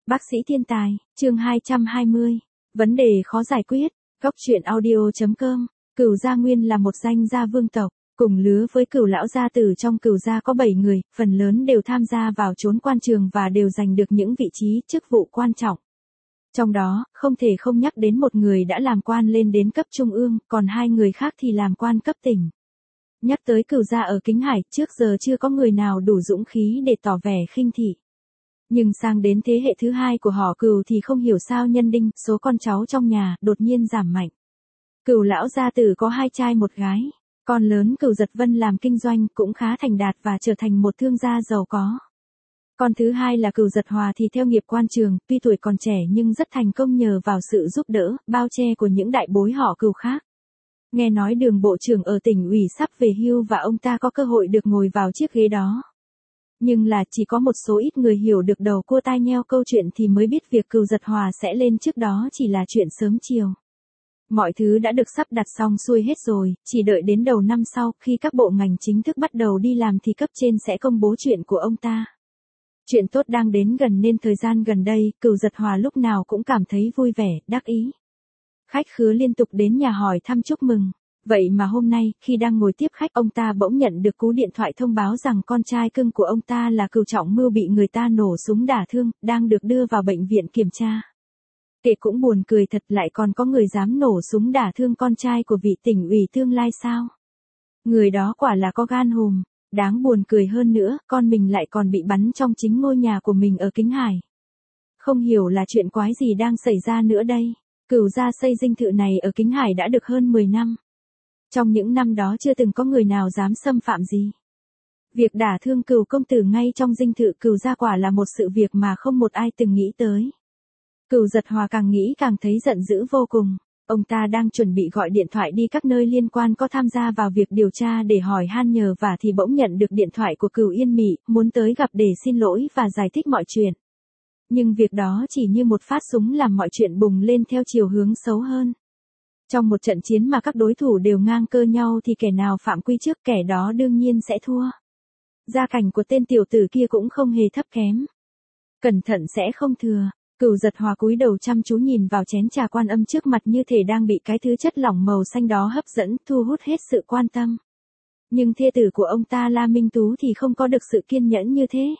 Bác sĩ thiên tài, chương 220. Vấn đề khó giải quyết. Góc truyện audio.com. Cửu gia nguyên là một danh gia vương tộc, cùng lứa với Cửu lão gia tử trong Cửu gia có 7 người, phần lớn đều tham gia vào chốn quan trường và đều giành được những vị trí chức vụ quan trọng. Trong đó, không thể không nhắc đến một người đã làm quan lên đến cấp trung ương, còn 2 người khác thì làm quan cấp tỉnh. Nhắc tới Cửu gia ở Kính Hải, trước giờ chưa có người nào đủ dũng khí để tỏ vẻ khinh thị. Nhưng sang đến thế hệ thứ 2 của họ Cửu thì không hiểu sao nhân đinh, số con cháu trong nhà đột nhiên giảm mạnh. Cửu lão gia tử có 2 trai 1 gái, con lớn Cửu Giật Vân làm kinh doanh cũng khá thành đạt và trở thành một thương gia giàu có. Con thứ 2 là Cửu Giật Hòa thì theo nghiệp quan trường, tuy tuổi còn trẻ nhưng rất thành công nhờ vào sự giúp đỡ, bao che của những đại bối họ Cửu khác. Nghe nói Đường bộ trưởng ở tỉnh ủy sắp về hưu và ông ta có cơ hội được ngồi vào chiếc ghế đó. Nhưng là chỉ có một số ít người hiểu được đầu cua tai nheo câu chuyện thì mới biết việc Cửu Giật Hòa sẽ lên trước đó chỉ là chuyện sớm chiều. Mọi thứ đã được sắp đặt xong xuôi hết rồi, chỉ đợi đến đầu năm sau khi các bộ ngành chính thức bắt đầu đi làm thì cấp trên sẽ công bố chuyện của ông ta. Chuyện tốt đang đến gần nên thời gian gần đây, Cửu Giật Hòa lúc nào cũng cảm thấy vui vẻ, đắc ý. Khách khứa liên tục đến nhà hỏi thăm chúc mừng. Vậy mà hôm nay, khi đang ngồi tiếp khách, ông ta bỗng nhận được cú điện thoại thông báo rằng con trai cưng của ông ta là Cửu Trọng Mưu bị người ta nổ súng đả thương, đang được đưa vào bệnh viện kiểm tra. Kể cũng buồn cười thật, lại còn có người dám nổ súng đả thương con trai của vị tỉnh ủy tương lai sao? Người đó quả là có gan hùm. Đáng buồn cười hơn nữa, con mình lại còn bị bắn trong chính ngôi nhà của mình ở Kính Hải. Không hiểu là chuyện quái gì đang xảy ra nữa đây. Cửu gia xây dinh thự này ở Kính Hải đã được hơn 10 năm. Trong những năm đó chưa từng có người nào dám xâm phạm gì. Việc đả thương Cửu công tử ngay trong dinh thự Cửu gia quả là một sự việc mà không một ai từng nghĩ tới. Cửu Giật Hòa càng nghĩ càng thấy giận dữ vô cùng. Ông ta đang chuẩn bị gọi điện thoại đi các nơi liên quan có tham gia vào việc điều tra để hỏi han nhờ vả thì bỗng nhận được điện thoại của Cửu Yên Mị, muốn tới gặp để xin lỗi và giải thích mọi chuyện. Nhưng việc đó chỉ như một phát súng làm mọi chuyện bùng lên theo chiều hướng xấu hơn. Trong một trận chiến mà các đối thủ đều ngang cơ nhau thì kẻ nào phạm quy trước kẻ đó đương nhiên sẽ thua. Gia cảnh của tên tiểu tử kia cũng không hề thấp kém. Cẩn thận sẽ không thừa. Cửu Giật Hòa cúi đầu chăm chú nhìn vào chén trà Quan Âm trước mặt như thể đang bị cái thứ chất lỏng màu xanh đó hấp dẫn, thu hút hết sự quan tâm. Nhưng thê tử của ông ta La Minh Tú thì không có được sự kiên nhẫn như thế.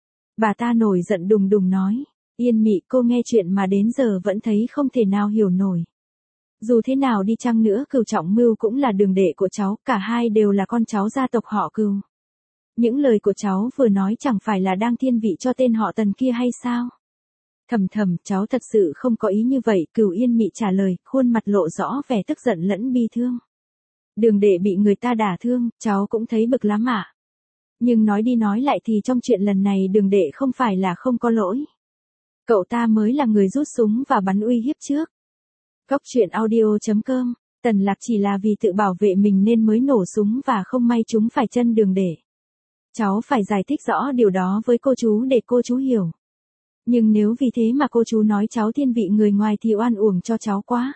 Bà ta nổi giận đùng đùng nói, Yên Mị, cô nghe chuyện mà đến giờ vẫn thấy không thể nào hiểu nổi. Dù thế nào đi chăng nữa Cửu Trọng Mưu cũng là đường đệ của cháu, cả hai đều là con cháu gia tộc họ Cửu. Những lời của cháu vừa nói chẳng phải là đang thiên vị cho tên họ Tần kia hay sao? Thầm, cháu thật sự không có ý như vậy, Cửu Yên Mị trả lời, khuôn mặt lộ rõ vẻ tức giận lẫn bi thương. Đường đệ bị người ta đả thương, cháu cũng thấy bực lắm ạ. Nhưng nói đi nói lại thì trong chuyện lần này đường đệ không phải là không có lỗi. Cậu ta mới là người rút súng và bắn uy hiếp trước. Góc truyện audio.com. Tần Lạc chỉ là vì tự bảo vệ mình nên mới nổ súng và không may trúng phải chân đường đệ. Cháu phải giải thích rõ điều đó với cô chú để cô chú hiểu. Nhưng nếu vì thế mà cô chú nói cháu thiên vị người ngoài thì oan uổng cho cháu quá.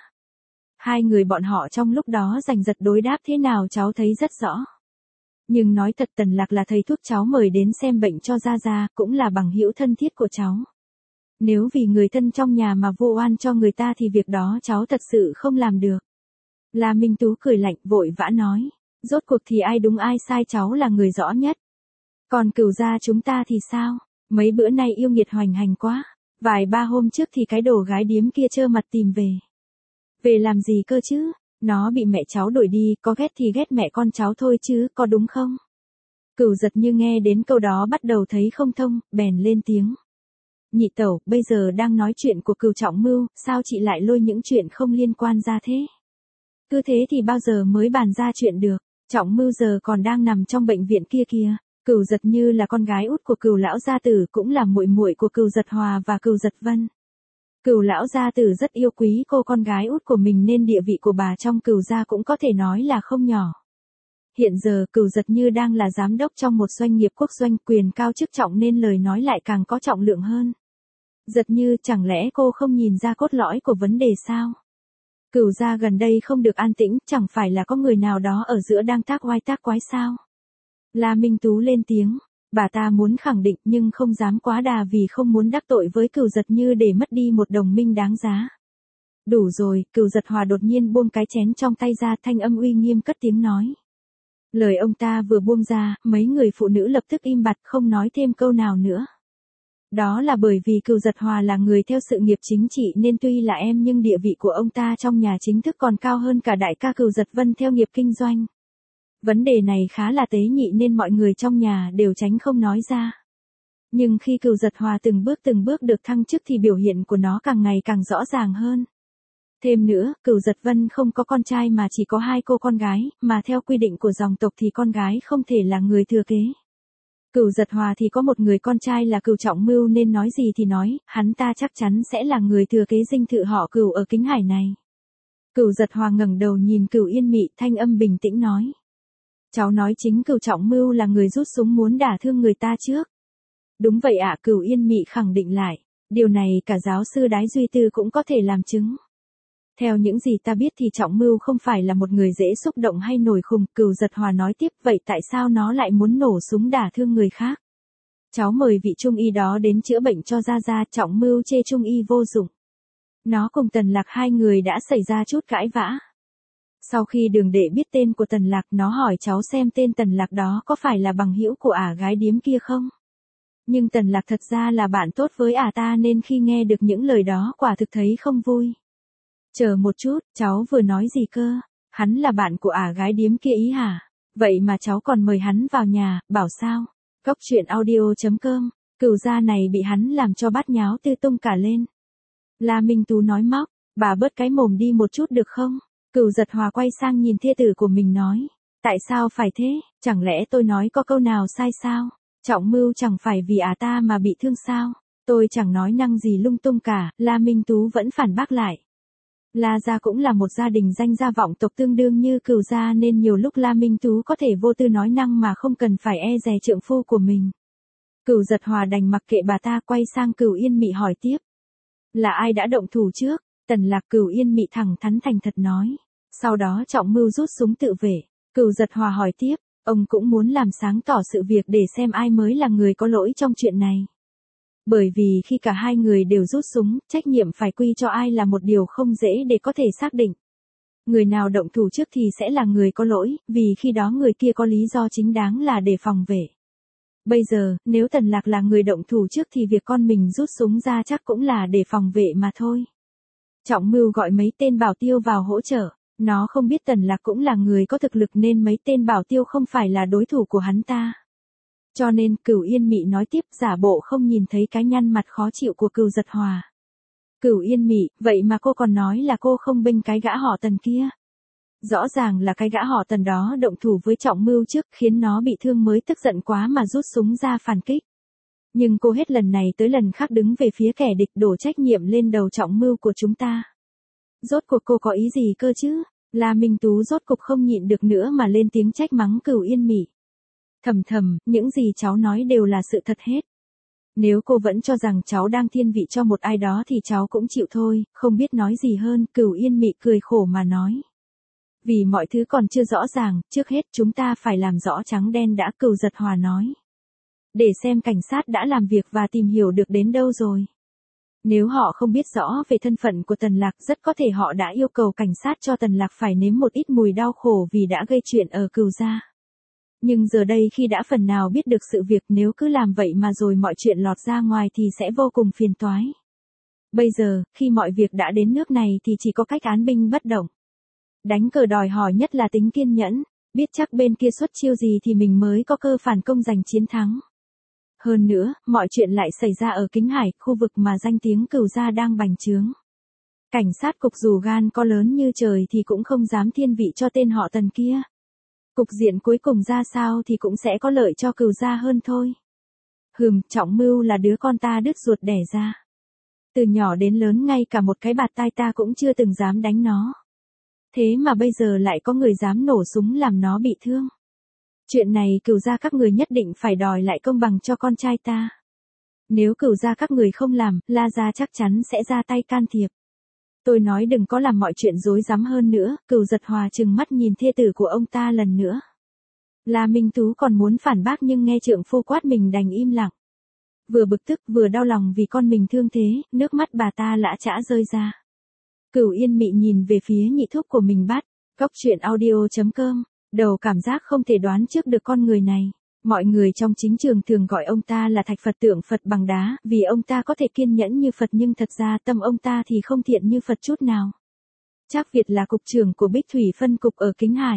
2 người bọn họ trong lúc đó giành giật đối đáp thế nào cháu thấy rất rõ. Nhưng nói thật Tần Lạc là thầy thuốc cháu mời đến xem bệnh cho Gia Gia, cũng là bằng hữu thân thiết của cháu. Nếu vì người thân trong nhà mà vô oan cho người ta thì việc đó cháu thật sự không làm được. La Minh Tú cười lạnh vội vã nói, rốt cuộc thì ai đúng ai sai cháu là người rõ nhất. Còn Cửu gia chúng ta thì sao? Mấy bữa nay yêu nghiệt hoành hành quá. Vài ba hôm trước thì cái đồ gái điếm kia trơ mặt tìm về. Về làm gì cơ chứ? Nó bị mẹ cháu đuổi đi, có ghét thì ghét mẹ con cháu thôi chứ, có đúng không? Cửu Giật Như nghe đến câu đó bắt đầu thấy không thông, bèn lên tiếng. Nhị tẩu, bây giờ đang nói chuyện của Cửu Trọng Mưu, sao chị lại lôi những chuyện không liên quan ra thế? Cứ thế thì bao giờ mới bàn ra chuyện được? Trọng Mưu giờ còn đang nằm trong bệnh viện kia kìa. Cửu Giật Như là con gái út của Cửu lão gia tử, cũng là muội muội của Cửu Giật Hòa và Cửu Giật Vân. Cửu lão gia tử rất yêu quý cô con gái út của mình nên địa vị của bà trong Cửu gia cũng có thể nói là không nhỏ. Hiện giờ Cửu Giật Như đang là giám đốc trong một doanh nghiệp quốc doanh, quyền cao chức trọng nên lời nói lại càng có trọng lượng hơn. Giật Như, chẳng lẽ cô không nhìn ra cốt lõi của vấn đề sao? Cửu gia gần đây không được an tĩnh, chẳng phải là có người nào đó ở giữa đang tác oai tác quái sao? La Minh Tú lên tiếng, Bà ta muốn khẳng định nhưng không dám quá đà vì không muốn đắc tội với Cửu Giật Như để mất đi một đồng minh đáng giá. Đủ rồi, Cửu Giật Hòa đột nhiên buông cái chén trong tay ra, thanh âm uy nghiêm cất tiếng nói. Lời ông ta vừa buông ra, mấy người phụ nữ lập tức im bặt không nói thêm câu nào nữa. Đó là bởi vì Cửu Giật Hòa là người theo sự nghiệp chính trị nên tuy là em nhưng địa vị của ông ta trong nhà chính thức còn cao hơn cả đại ca Cửu Giật Vân theo nghiệp kinh doanh. Vấn đề này khá là tế nhị nên mọi người trong nhà đều tránh không nói ra. Nhưng khi Cửu Giật Hòa từng bước được thăng chức thì biểu hiện của nó càng ngày càng rõ ràng hơn. Thêm nữa, Cửu Giật Vân không có con trai mà chỉ có 2 cô con gái, mà theo quy định của dòng tộc thì con gái không thể là người thừa kế. Cửu Giật Hòa thì có một người con trai là Cửu Trọng Mưu nên nói gì thì nói, hắn ta chắc chắn sẽ là người thừa kế dinh thự họ Cửu ở Kính Hải này. Cửu Giật Hòa ngẩng đầu nhìn Cửu Yên Mị, thanh âm bình tĩnh nói. Cháu nói chính Cửu Trọng Mưu là người rút súng muốn đả thương người ta trước. Đúng vậy ạ, Cửu Yên Mị khẳng định lại. Điều này cả giáo sư Đái Duy Tư cũng có thể làm chứng. Theo những gì ta biết thì Trọng Mưu không phải là một người dễ xúc động hay nổi khùng, Cửu Giật Hòa nói tiếp, vậy tại sao nó lại muốn nổ súng đả thương người khác? Cháu mời vị trung y đó đến chữa bệnh cho Gia, Trọng Mưu chê trung y vô dụng. Nó cùng Tần Lạc hai người đã xảy ra chút cãi vã. Sau khi Đường Đệ biết tên của Tần Lạc, nó hỏi cháu xem tên Tần Lạc đó có phải là bằng hữu của ả gái điếm kia không? Nhưng Tần Lạc thật ra là bạn tốt với ả ta nên khi nghe được những lời đó quả thực thấy không vui. Chờ một chút, cháu vừa nói gì cơ? Hắn là bạn của ả gái điếm kia ý hả? Vậy mà cháu còn mời hắn vào nhà, bảo sao? Góc truyện audio.com, Cửu gia này bị hắn làm cho bát nháo tê tung cả lên. La Minh Tú nói móc, bà bớt cái mồm đi một chút được không? Cửu Giật Hòa quay sang nhìn thê tử của mình nói. Tại sao phải thế? Chẳng lẽ tôi nói có câu nào sai sao? Trọng Mưu chẳng phải vì ả ta mà bị thương sao? Tôi chẳng nói năng gì lung tung cả, La Minh Tú vẫn phản bác lại. La gia cũng là một gia đình danh gia vọng tộc tương đương như Cửu gia nên nhiều lúc La Minh Tú có thể vô tư nói năng mà không cần phải e dè trượng phu của mình. Cửu Giật Hòa đành mặc kệ bà ta, quay sang Cửu Yên Mị hỏi tiếp. Là ai đã động thủ trước? Tần Lạc. Cửu Yên Mị thẳng thắn thành thật nói. Sau đó Trọng Mưu rút súng tự vệ. Cửu Giật Hòa hỏi tiếp, ông cũng muốn làm sáng tỏ sự việc để xem ai mới là người có lỗi trong chuyện này. Bởi vì khi cả hai người đều rút súng, trách nhiệm phải quy cho ai là một điều không dễ để có thể xác định. Người nào động thủ trước thì sẽ là người có lỗi, vì khi đó người kia có lý do chính đáng là để phòng vệ. Bây giờ, nếu Tần Lạc là người động thủ trước thì việc con mình rút súng ra chắc cũng là để phòng vệ mà thôi. Trọng Mưu gọi mấy tên bảo tiêu vào hỗ trợ. Nó không biết Tần Lạc cũng là người có thực lực nên mấy tên bảo tiêu không phải là đối thủ của hắn ta. Cho nên Cửu Yên Mị nói tiếp, giả bộ không nhìn thấy cái nhăn mặt khó chịu của Cửu Giật Hòa. Cửu Yên Mị, vậy mà cô còn nói là cô không bênh cái gã họ Tần kia. Rõ ràng là cái gã họ Tần đó động thủ với Trọng Mưu trước khiến nó bị thương mới tức giận quá mà rút súng ra phản kích. Nhưng cô hết lần này tới lần khác đứng về phía kẻ địch, đổ trách nhiệm lên đầu Trọng Mưu của chúng ta. Rốt cuộc cô có ý gì cơ chứ? La Minh Tú rốt cục không nhịn được nữa mà lên tiếng trách mắng Cửu Yên Mị. Thầm, những gì cháu nói đều là sự thật hết. Nếu cô vẫn cho rằng cháu đang thiên vị cho một ai đó thì cháu cũng chịu thôi, không biết nói gì hơn. Cửu Yên Mị cười khổ mà nói. Vì mọi thứ còn chưa rõ ràng, trước hết chúng ta phải làm rõ trắng đen đã, Cửu Giật Hòa nói. Để xem cảnh sát đã làm việc và tìm hiểu được đến đâu rồi. Nếu họ không biết rõ về thân phận của Tần Lạc, rất có thể họ đã yêu cầu cảnh sát cho Tần Lạc phải nếm một ít mùi đau khổ vì đã gây chuyện ở Cửu gia. Nhưng giờ đây khi đã phần nào biết được sự việc, nếu cứ làm vậy mà rồi mọi chuyện lọt ra ngoài thì sẽ vô cùng phiền toái. Bây giờ, khi mọi việc đã đến nước này thì chỉ có cách án binh bất động. Đánh cờ đòi hỏi nhất là tính kiên nhẫn, biết chắc bên kia xuất chiêu gì thì mình mới có cơ phản công giành chiến thắng. Hơn nữa, mọi chuyện lại xảy ra ở Kính Hải, khu vực mà danh tiếng Cửu gia đang bành trướng. Cảnh sát cục dù gan có lớn như trời thì cũng không dám thiên vị cho tên họ Tần kia. Cục diện cuối cùng ra sao thì cũng sẽ có lợi cho Cửu gia hơn thôi. Trọng Mưu là đứa con ta đứt ruột đẻ ra. Từ nhỏ đến lớn ngay cả một cái bạt tai ta cũng chưa từng dám đánh nó. Thế mà bây giờ lại có người dám nổ súng làm nó bị thương. Chuyện này Cửu gia các người nhất định phải đòi lại công bằng cho con trai ta. Nếu Cửu gia các người không làm, La gia chắc chắn sẽ ra tay can thiệp. Tôi nói đừng có làm mọi chuyện rối rắm hơn nữa. Cửu Giật Hòa trừng mắt nhìn thê tử của ông ta lần nữa. La Minh Tú còn muốn phản bác nhưng nghe trượng phu quát mình đành im lặng. Vừa bực tức vừa đau lòng vì con mình thương thế, nước mắt bà ta lã chã rơi ra. Cửu Yên Mị nhìn về phía nhị thúc của mình bắt. Cóc truyện audio.com. Đầu cảm giác không thể đoán trước được con người này. Mọi người trong chính trường thường gọi ông ta là Thạch Phật tượng Phật bằng đá, vì ông ta có thể kiên nhẫn như Phật nhưng thật ra tâm ông ta thì không thiện như Phật chút nào. Trác Việt là cục trưởng của Bích Thủy phân cục ở Kính Hải.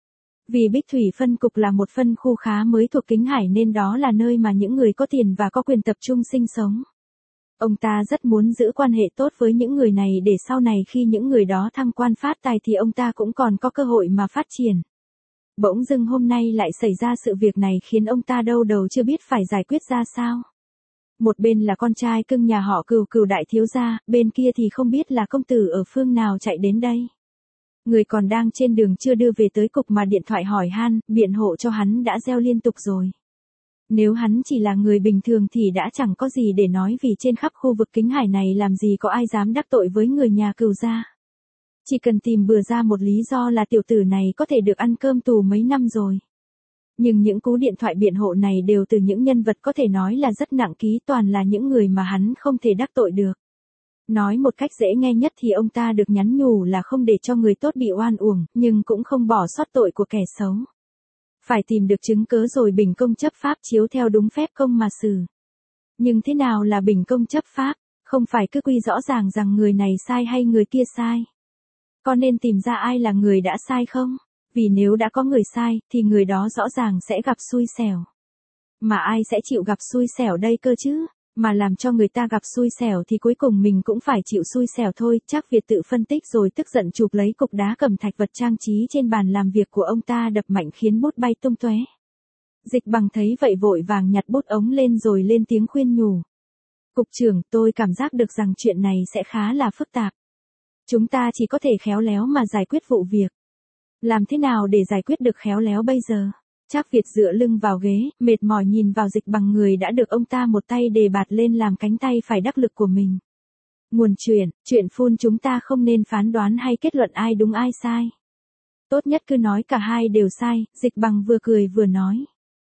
Vì Bích Thủy phân cục là một phân khu khá mới thuộc Kính Hải nên đó là nơi mà những người có tiền và có quyền tập trung sinh sống. Ông ta rất muốn giữ quan hệ tốt với những người này để sau này khi những người đó thăng quan phát tài thì ông ta cũng còn có cơ hội mà phát triển. Bỗng dưng hôm nay lại xảy ra sự việc này khiến ông ta đau đầu chưa biết phải giải quyết ra sao. Một bên là con trai cưng nhà họ Cửu Cửu đại thiếu gia, bên kia thì không biết là công tử ở phương nào chạy đến đây. Người còn đang trên đường chưa đưa về tới cục mà điện thoại hỏi han, biện hộ cho hắn đã reo liên tục rồi. Nếu hắn chỉ là người bình thường thì đã chẳng có gì để nói vì trên khắp khu vực Kính Hải này làm gì có ai dám đắc tội với người nhà Cửu gia. Chỉ cần tìm bừa ra một lý do là tiểu tử này có thể được ăn cơm tù mấy năm rồi. Nhưng những cú điện thoại biện hộ này đều từ những nhân vật có thể nói là rất nặng ký, toàn là những người mà hắn không thể đắc tội được. Nói một cách dễ nghe nhất thì ông ta được nhắn nhủ là không để cho người tốt bị oan uổng, nhưng cũng không bỏ sót tội của kẻ xấu. Phải tìm được chứng cớ rồi bình công chấp pháp chiếu theo đúng phép công mà xử. Nhưng thế nào là bình công chấp pháp? Không phải cứ quy rõ ràng rằng người này sai hay người kia sai. Có nên tìm ra ai là người đã sai không? Vì nếu đã có người sai, thì người đó rõ ràng sẽ gặp xui xẻo. Mà ai sẽ chịu gặp xui xẻo đây cơ chứ? Mà làm cho người ta gặp xui xẻo thì cuối cùng mình cũng phải chịu xui xẻo thôi. Trác Việt tự phân tích rồi tức giận chụp lấy cục đá cẩm thạch vật trang trí trên bàn làm việc của ông ta đập mạnh khiến bút bay tung tóe. Dịch Bằng thấy vậy vội vàng nhặt bút ống lên rồi lên tiếng khuyên nhủ. Cục trưởng, tôi cảm giác được rằng chuyện này sẽ khá là phức tạp. Chúng ta chỉ có thể khéo léo mà giải quyết vụ việc. Làm thế nào để giải quyết được khéo léo bây giờ? Trác Việt dựa lưng vào ghế, mệt mỏi nhìn vào Dịch Bằng người đã được ông ta một tay đề bạt lên làm cánh tay phải đắc lực của mình. Nguồn chuyện phun chúng ta không nên phán đoán hay kết luận ai đúng ai sai. Tốt nhất cứ nói cả hai đều sai, Dịch Bằng vừa cười vừa nói.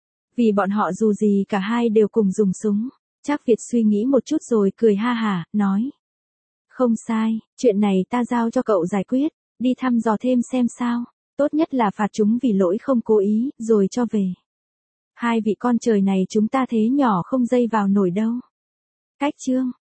Vì bọn họ dù gì cả hai đều cùng dùng súng. Trác Việt suy nghĩ một chút rồi cười ha hả, nói. Không sai, chuyện này ta giao cho cậu giải quyết, đi thăm dò thêm xem sao. Tốt nhất là phạt chúng vì lỗi không cố ý, rồi cho về. Hai vị con trời này chúng ta thế nhỏ không dây vào nổi đâu. Cách chương.